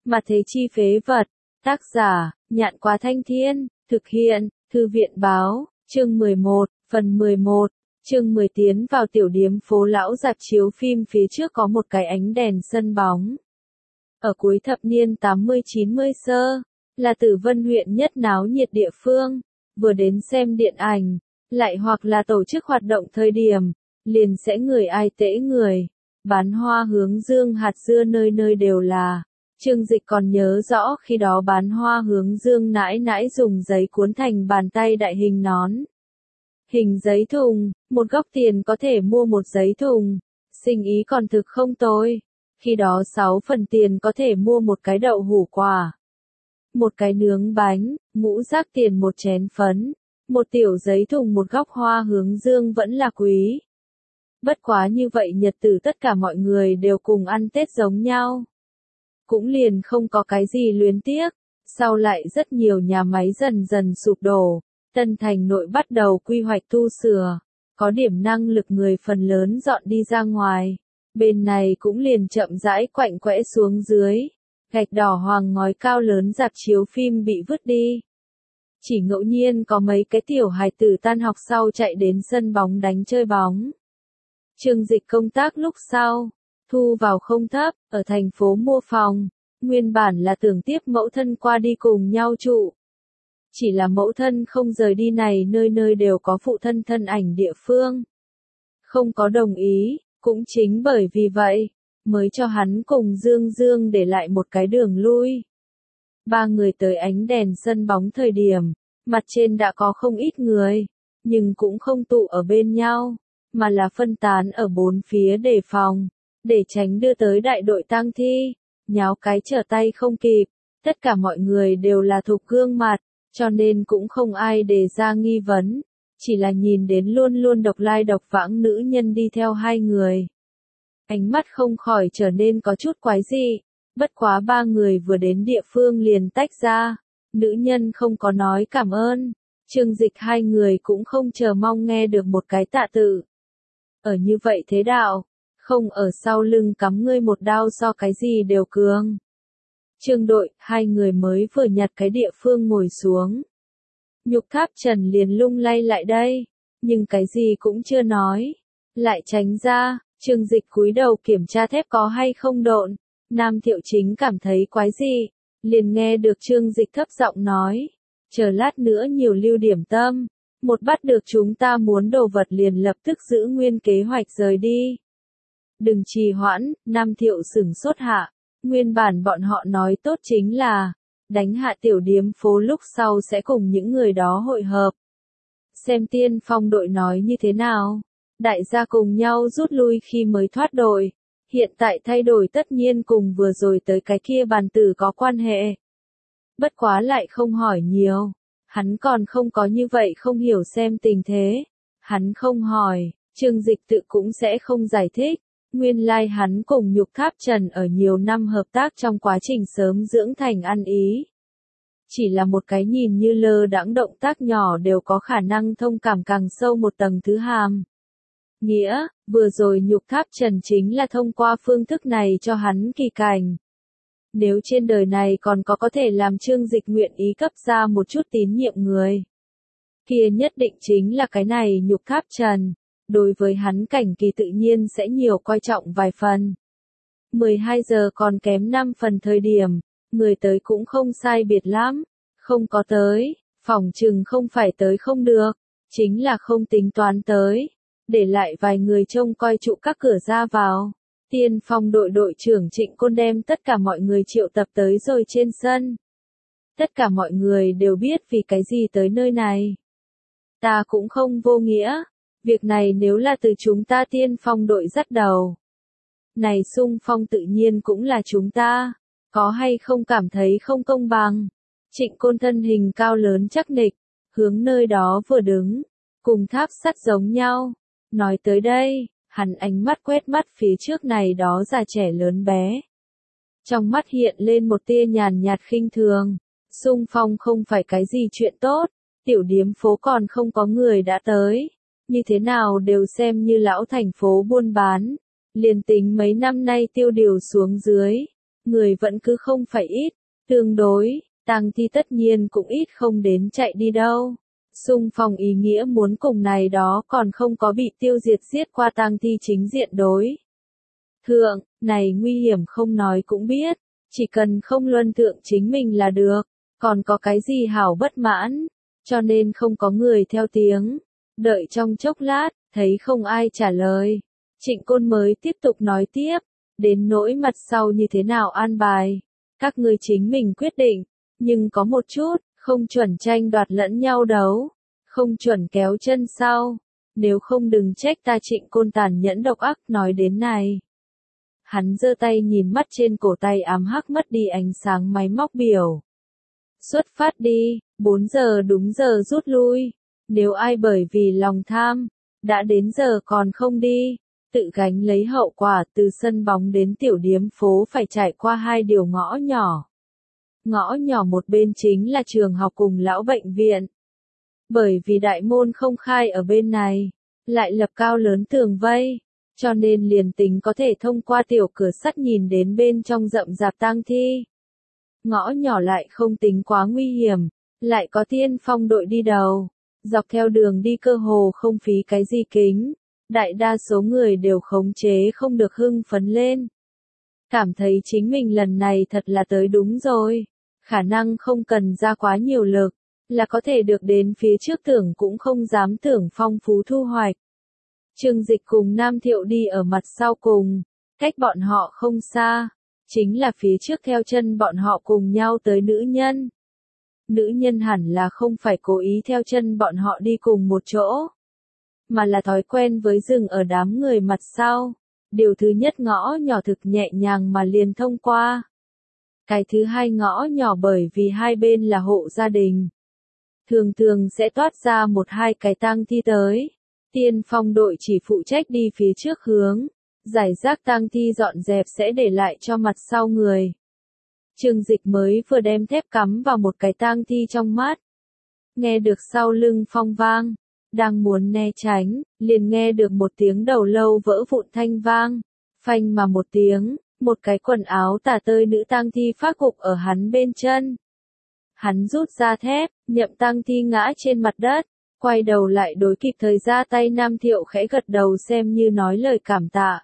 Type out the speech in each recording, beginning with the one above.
Mà thế chi phế vật. Tác giả, Nhạn Quá Thanh Thiên, thực hiện, Thư viện báo, chương 11, phần 11, chương 10 tiến vào tiểu điếm phố lão rạp chiếu phim phía trước có một cái ánh đèn sân bóng. Ở cuối thập niên 80-90 sơ, là Tử Vân huyện nhất náo nhiệt địa phương, vừa đến xem điện ảnh, lại hoặc là tổ chức hoạt động thời điểm, liền sẽ người ai tễ người, bán hoa hướng dương hạt dưa nơi nơi đều là. Trương Dịch còn nhớ rõ khi đó bán hoa hướng dương nãi nãi dùng giấy cuốn thành bàn tay đại hình nón. Hình giấy thùng, một góc tiền có thể mua một giấy thùng, sinh ý còn thực không tồi. Khi đó 6 phần tiền có thể mua một cái đậu hũ quả, một cái nướng bánh, ngũ rác tiền một chén phấn, một tiểu giấy thùng một góc hoa hướng dương vẫn là quý. Bất quá như vậy nhật tử tất cả mọi người đều cùng ăn Tết giống nhau. Cũng liền không có cái gì luyến tiếc, sau lại rất nhiều nhà máy dần dần sụp đổ, Tân Thành nội bắt đầu quy hoạch tu sửa, có điểm năng lực người phần lớn dọn đi ra ngoài, bên này cũng liền chậm rãi quạnh quẽ xuống dưới, gạch đỏ hoàng ngói cao lớn rạp chiếu phim bị vứt đi. Chỉ ngẫu nhiên có mấy cái tiểu hài tử tan học sau chạy đến sân bóng đánh chơi bóng. Trương Dịch công tác lúc sau, thu vào không thấp, ở thành phố mua phòng, nguyên bản là tưởng tiếp mẫu thân qua đi cùng nhau trụ. Chỉ là mẫu thân không rời đi này nơi nơi đều có phụ thân thân ảnh địa phương. Không có đồng ý, cũng chính bởi vì vậy, mới cho hắn cùng Dương Dương để lại một cái đường lui. Ba người tới ánh đèn sân bóng thời điểm, mặt trên đã có không ít người, nhưng cũng không tụ ở bên nhau, mà là phân tán ở bốn phía đề phòng, để tránh đưa tới đại đội tang thi, nháo cái trở tay không kịp. Tất cả mọi người đều là thuộc gương mặt, cho nên cũng không ai đề ra nghi vấn, chỉ là nhìn đến luôn luôn độc lai độc vãng nữ nhân đi theo hai người. Ánh mắt không khỏi trở nên có chút quái dị, bất quá ba người vừa đến địa phương liền tách ra, nữ nhân không có nói cảm ơn, Trương Dịch hai người cũng không chờ mong nghe được một cái tạ tự. Ở như vậy thế đạo, không ở sau lưng cắm ngươi một đao so cái gì đều cường. Trương đội, hai người mới vừa nhặt cái địa phương ngồi xuống. Nhục Tháp Trần liền lung lay lại đây, nhưng cái gì cũng chưa nói, lại tránh ra. Trương Dịch cúi đầu kiểm tra thép có hay không độn, Nam Thiệu Chính cảm thấy quái gì, liền nghe được Trương Dịch thấp giọng nói, chờ lát nữa nhiều lưu điểm tâm, một bắt được chúng ta muốn đồ vật liền lập tức giữ nguyên kế hoạch rời đi. Đừng trì hoãn, Nam Thiệu sửng sốt hạ, nguyên bản bọn họ nói tốt chính là, đánh hạ tiểu điếm phố lúc sau sẽ cùng những người đó hội hợp. Xem Tiên Phong đội nói như thế nào. Đại gia cùng nhau rút lui khi mới thoát đội, hiện tại thay đổi tất nhiên cùng vừa rồi tới cái kia bàn tử có quan hệ. Bất quá lại không hỏi nhiều, hắn còn không có như vậy không hiểu xem tình thế. Hắn không hỏi, Trương Dịch tự cũng sẽ không giải thích, nguyên lai hắn cùng Nhục Tháp Trần ở nhiều năm hợp tác trong quá trình sớm dưỡng thành ăn ý. Chỉ là một cái nhìn như lơ đãng động tác nhỏ đều có khả năng thông cảm càng sâu một tầng thứ hàm. Nghĩa, vừa rồi Nhục Tháp Trần chính là thông qua phương thức này cho hắn kỳ cảnh. Nếu trên đời này còn có thể làm Trương Dịch nguyện ý cấp ra một chút tín nhiệm người, kia nhất định chính là cái này Nhục Tháp Trần, đối với hắn cảnh kỳ tự nhiên sẽ nhiều coi trọng vài phần. 12 giờ còn kém 5 phần thời điểm, người tới cũng không sai biệt lắm, không có tới, phỏng chừng không phải tới không được, chính là không tính toán tới. Để lại vài người trông coi trụ các cửa ra vào. Tiên Phong đội đội trưởng Trịnh Côn đem tất cả mọi người triệu tập tới rồi trên sân. Tất cả mọi người đều biết vì cái gì tới nơi này. Ta cũng không vô nghĩa. Việc này nếu là từ chúng ta Tiên Phong đội dắt đầu. Này xung phong tự nhiên cũng là chúng ta. Có hay không cảm thấy không công bằng. Trịnh Côn thân hình cao lớn chắc nịch. Hướng nơi đó vừa đứng. Cùng tháp sắt giống nhau. Nói tới đây, hắn ánh mắt quét mắt phía trước này đó già trẻ lớn bé. Trong mắt hiện lên một tia nhàn nhạt khinh thường. Xung phong không phải cái gì chuyện tốt, tiểu điếm phố còn không có người đã tới. Như thế nào đều xem như lão thành phố buôn bán. Liền tính mấy năm nay tiêu điều xuống dưới. người vẫn cứ không phải ít, tương đối, tang thi tất nhiên cũng ít không đến chạy đi đâu. Xung phong ý nghĩa muốn cùng này đó còn không có bị tiêu diệt giết qua tang thi chính diện đối. Thượng, này nguy hiểm không nói cũng biết, chỉ cần không luân thượng chính mình là được, còn có cái gì hảo bất mãn, cho nên không có người theo tiếng. Đợi trong chốc lát, thấy không ai trả lời. Trịnh Côn mới tiếp tục nói tiếp, đến nỗi mặt sau như thế nào an bài, các ngươi chính mình quyết định, nhưng có một chút, không chuẩn tranh đoạt lẫn nhau đấu, không chuẩn kéo chân sau, nếu không đừng trách ta Trịnh Côn tàn nhẫn độc ác nói đến này. Hắn giơ tay nhìn mắt trên cổ tay ám hắc mất đi ánh sáng máy móc biểu. Xuất phát đi, 4 giờ đúng giờ rút lui, nếu ai bởi vì lòng tham, đã đến giờ còn không đi, tự gánh lấy hậu quả. Từ sân bóng đến tiểu điếm phố phải trải qua 2 điều ngõ nhỏ. Ngõ nhỏ một bên chính là trường học cùng lão bệnh viện. Bởi vì đại môn không khai ở bên này, lại lập cao lớn tường vây, cho nên liền tính có thể thông qua tiểu cửa sắt nhìn đến bên trong rậm rạp tang thi. Ngõ nhỏ lại không tính quá nguy hiểm, lại có tiên phong đội đi đầu, dọc theo đường đi cơ hồ không phí cái gì kính, đại đa số người đều khống chế không được hưng phấn lên. Cảm thấy chính mình lần này thật là tới đúng rồi, khả năng không cần ra quá nhiều lực, là có thể được đến phía trước tưởng cũng không dám tưởng phong phú thu hoạch. Trương Dịch cùng Nam Thiệu đi ở mặt sau cùng, cách bọn họ không xa, chính là phía trước theo chân bọn họ cùng nhau tới nữ nhân. Nữ nhân hẳn là không phải cố ý theo chân bọn họ đi cùng một chỗ, mà là thói quen với dừng ở đám người mặt sau. Điều thứ nhất ngõ nhỏ thực nhẹ nhàng mà liền thông qua. Cái thứ hai ngõ nhỏ bởi vì hai bên là hộ gia đình, thường thường sẽ toát ra 1-2 cái tang thi tới. Tiên phong đội chỉ phụ trách đi phía trước hướng, giải rác tang thi dọn dẹp sẽ để lại cho mặt sau người. Trương Dịch mới vừa đem thép cắm vào một cái tang thi trong mắt. Nghe được sau lưng phong vang, đang muốn né tránh, liền nghe được một tiếng đầu lâu vỡ vụn thanh vang. Phanh mà một tiếng, một cái quần áo tả tơi nữ tang thi phát gục ở hắn bên chân. Hắn rút ra thép, nhậm tang thi ngã trên mặt đất, quay đầu lại đối kịp thời ra tay. Nam Thiệu khẽ gật đầu xem như nói lời cảm tạ.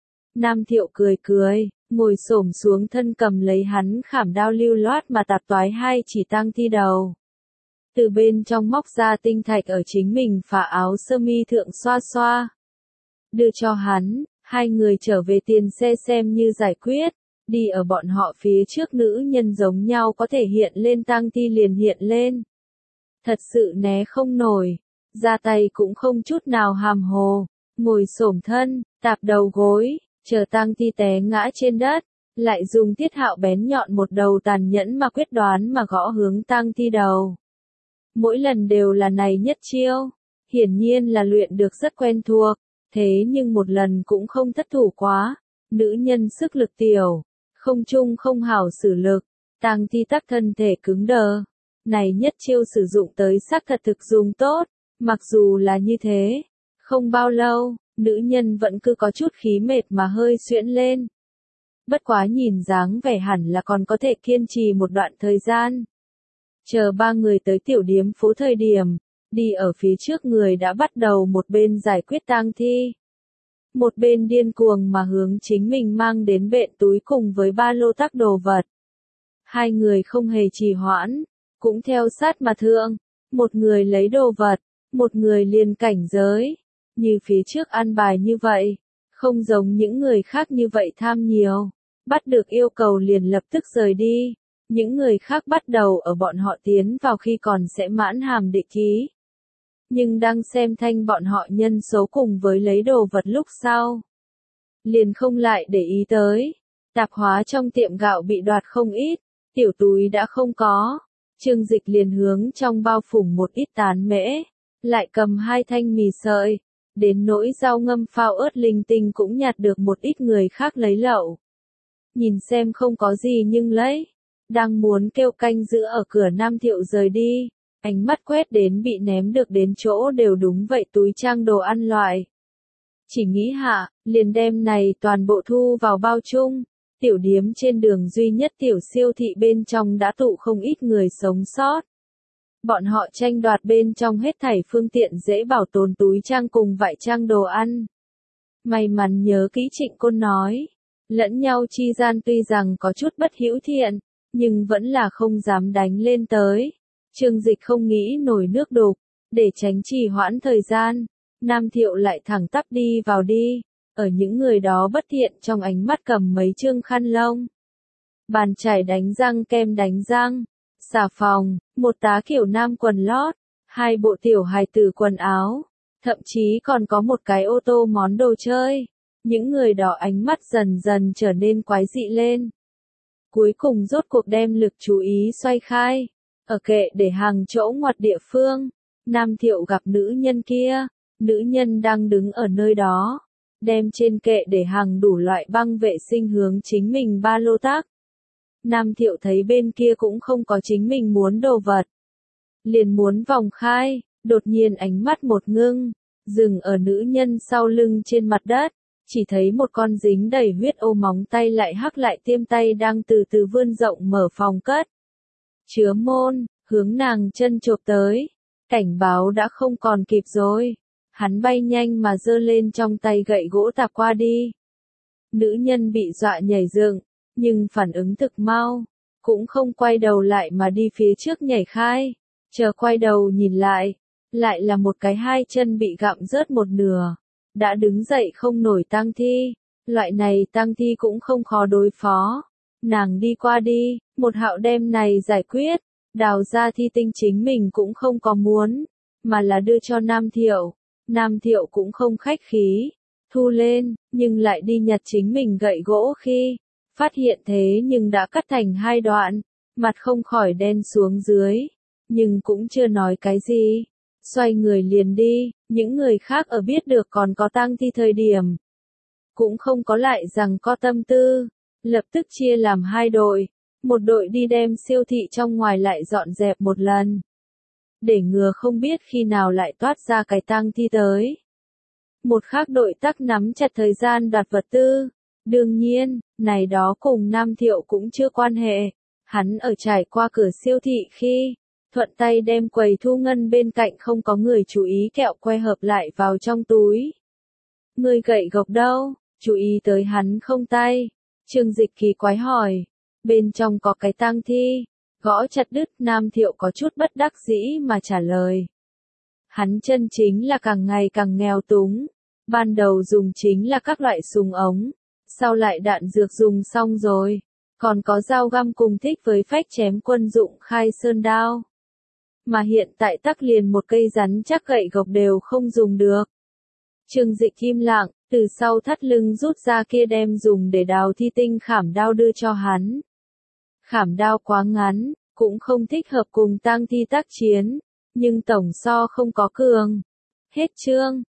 Nam Thiệu cười cười, ngồi xổm xuống thân cầm lấy hắn khảm đao lưu loát mà tạp toái 2 chỉ tang thi đầu. Từ bên trong móc ra tinh thạch ở chính mình phả áo sơ mi thượng xoa xoa. Đưa cho hắn, 2 người trở về tiền xe xem như giải quyết. Đi ở bọn họ phía trước nữ nhân giống nhau có thể hiện lên tang thi liền hiện lên. Thật sự né không nổi, ra tay cũng không chút nào hàm hồ, ngồi xổm thân, tạp đầu gối, chờ tang thi té ngã trên đất, lại dùng thiết hạo bén nhọn một đầu tàn nhẫn mà quyết đoán mà gõ hướng tang thi đầu. Mỗi lần đều là này nhất chiêu, hiển nhiên là luyện được rất quen thuộc, thế nhưng một lần cũng không thất thủ quá. Nữ nhân sức lực tiểu, không chung không hảo xử lực, tang thi tắc thân thể cứng đờ. Này nhất chiêu sử dụng tới xác thật thực dùng tốt, mặc dù là như thế, không bao lâu, nữ nhân vẫn cứ có chút khí mệt mà hơi xuyễn lên. Bất quá nhìn dáng vẻ hẳn là còn có thể kiên trì một đoạn thời gian. Chờ 3 người tới tiểu điếm phố thời điểm, đi ở phía trước người đã bắt đầu một bên giải quyết tang thi, một bên điên cuồng mà hướng chính mình mang đến bện túi cùng với ba lô tắc đồ vật. 2 người không hề trì hoãn, cũng theo sát mà thượng, một người lấy đồ vật, một người liền cảnh giới, như phía trước ăn bài như vậy, không giống những người khác như vậy tham nhiều, bắt được yêu cầu liền lập tức rời đi. Những người khác bắt đầu ở bọn họ tiến vào khi còn sẽ mãn hàm địch ý. Nhưng đang xem thanh bọn họ nhân số cùng với lấy đồ vật lúc sau, liền không lại để ý tới. Tạp hóa trong tiệm gạo bị đoạt không ít, tiểu túi đã không có. Trương Dịch liền hướng trong bao phủng một ít tán mễ, lại cầm 2 thanh mì sợi, đến nỗi rau ngâm phao ớt linh tinh cũng nhặt được một ít người khác lấy lậu. Nhìn xem không có gì nhưng lấy, đang muốn kêu canh giữ ở cửa Nam Thiệu rời đi, ánh mắt quét đến bị ném được đến chỗ đều đúng vậy túi trang đồ ăn loại. Chỉ nghĩ hạ, liền đem này toàn bộ thu vào bao chung, tiểu điếm trên đường duy nhất tiểu siêu thị bên trong đã tụ không ít người sống sót. Bọn họ tranh đoạt bên trong hết thảy phương tiện dễ bảo tồn túi trang cùng vải trang đồ ăn. May mắn nhớ kỹ Trịnh Côn nói, lẫn nhau chi gian tuy rằng có chút bất hữu thiện, nhưng vẫn là không dám đánh lên tới. Trương Dịch không nghĩ nổi nước đục, để tránh trì hoãn thời gian, Nam Thiệu lại thẳng tắp đi vào đi, ở những người đó bất thiện trong ánh mắt cầm mấy chương khăn lông. Bàn chải đánh răng, kem đánh răng, xà phòng, một tá kiểu nam quần lót, 2 bộ tiểu hài tử quần áo, thậm chí còn có một cái ô tô món đồ chơi. Những người đó ánh mắt dần dần trở nên quái dị lên. Cuối cùng rốt cuộc đem lực chú ý xoay khai. Ở kệ để hàng chỗ ngoặt địa phương, Nam Thiệu gặp nữ nhân kia. Nữ nhân đang đứng ở nơi đó, đem trên kệ để hàng đủ loại băng vệ sinh hướng chính mình ba lô tác. Nam Thiệu thấy bên kia cũng không có chính mình muốn đồ vật. Liền muốn vòng khai, đột nhiên ánh mắt một ngưng, dừng ở nữ nhân sau lưng trên mặt đất, chỉ thấy một con dính đầy huyết ô móng tay lại hắc lại tiêm tay đang từ từ vươn rộng mở phòng cất. Chứa môn, hướng nàng chân chộp tới, cảnh báo đã không còn kịp rồi. Hắn bay nhanh mà giơ lên trong tay gậy gỗ tạp qua đi. Nữ nhân bị dọa nhảy dựng, nhưng phản ứng thực mau, cũng không quay đầu lại mà đi phía trước nhảy khai. Chờ quay đầu nhìn lại là một cái 2 chân bị gặm rớt một nửa, đã đứng dậy không nổi tang thi. Loại này tang thi cũng không khó đối phó. Nàng đi qua đi, một hạo đem này giải quyết, đào ra thi tinh chính mình cũng không có muốn, mà là đưa cho Nam Thiệu. Nam Thiệu cũng không khách khí, thu lên, nhưng lại đi nhặt chính mình gậy gỗ khi, phát hiện thế nhưng đã cắt thành 2 đoạn, mặt không khỏi đen xuống dưới, nhưng cũng chưa nói cái gì, xoay người liền đi. Những người khác ở biết được còn có tang thi thời điểm, cũng không có lại rằng có tâm tư, lập tức chia làm 2 đội, một đội đi đem siêu thị trong ngoài lại dọn dẹp một lần, để ngừa không biết khi nào lại toát ra cái tang thi tới. Một khác đội tắc nắm chặt thời gian đoạt vật tư. Đương nhiên, này đó cùng Nam Thiệu cũng chưa quan hệ. Hắn ở trải qua cửa siêu thị khi, thuận tay đem quầy thu ngân bên cạnh không có người chú ý kẹo que hợp lại vào trong túi. Người gậy gộc đâu? Chú ý tới hắn không tay. Trương Dịch kỳ quái hỏi. Bên trong có cái tang thi. Gõ chặt đứt. Nam Thiệu có chút bất đắc dĩ mà trả lời. Hắn chân chính là càng ngày càng nghèo túng. Ban đầu dùng chính là các loại súng ống, sau lại đạn dược dùng xong rồi, còn có dao găm cùng thích với phách chém quân dụng khai sơn đao. Mà hiện tại tắc liền một cây rắn chắc gậy gộc đều không dùng được. Trương Dịch im lặng, từ sau thắt lưng rút ra kia đem dùng để đào thi tinh khảm đao đưa cho hắn. Khảm đao quá ngắn, cũng không thích hợp cùng tang thi tác chiến, nhưng tổng so không có cường. Hết chương.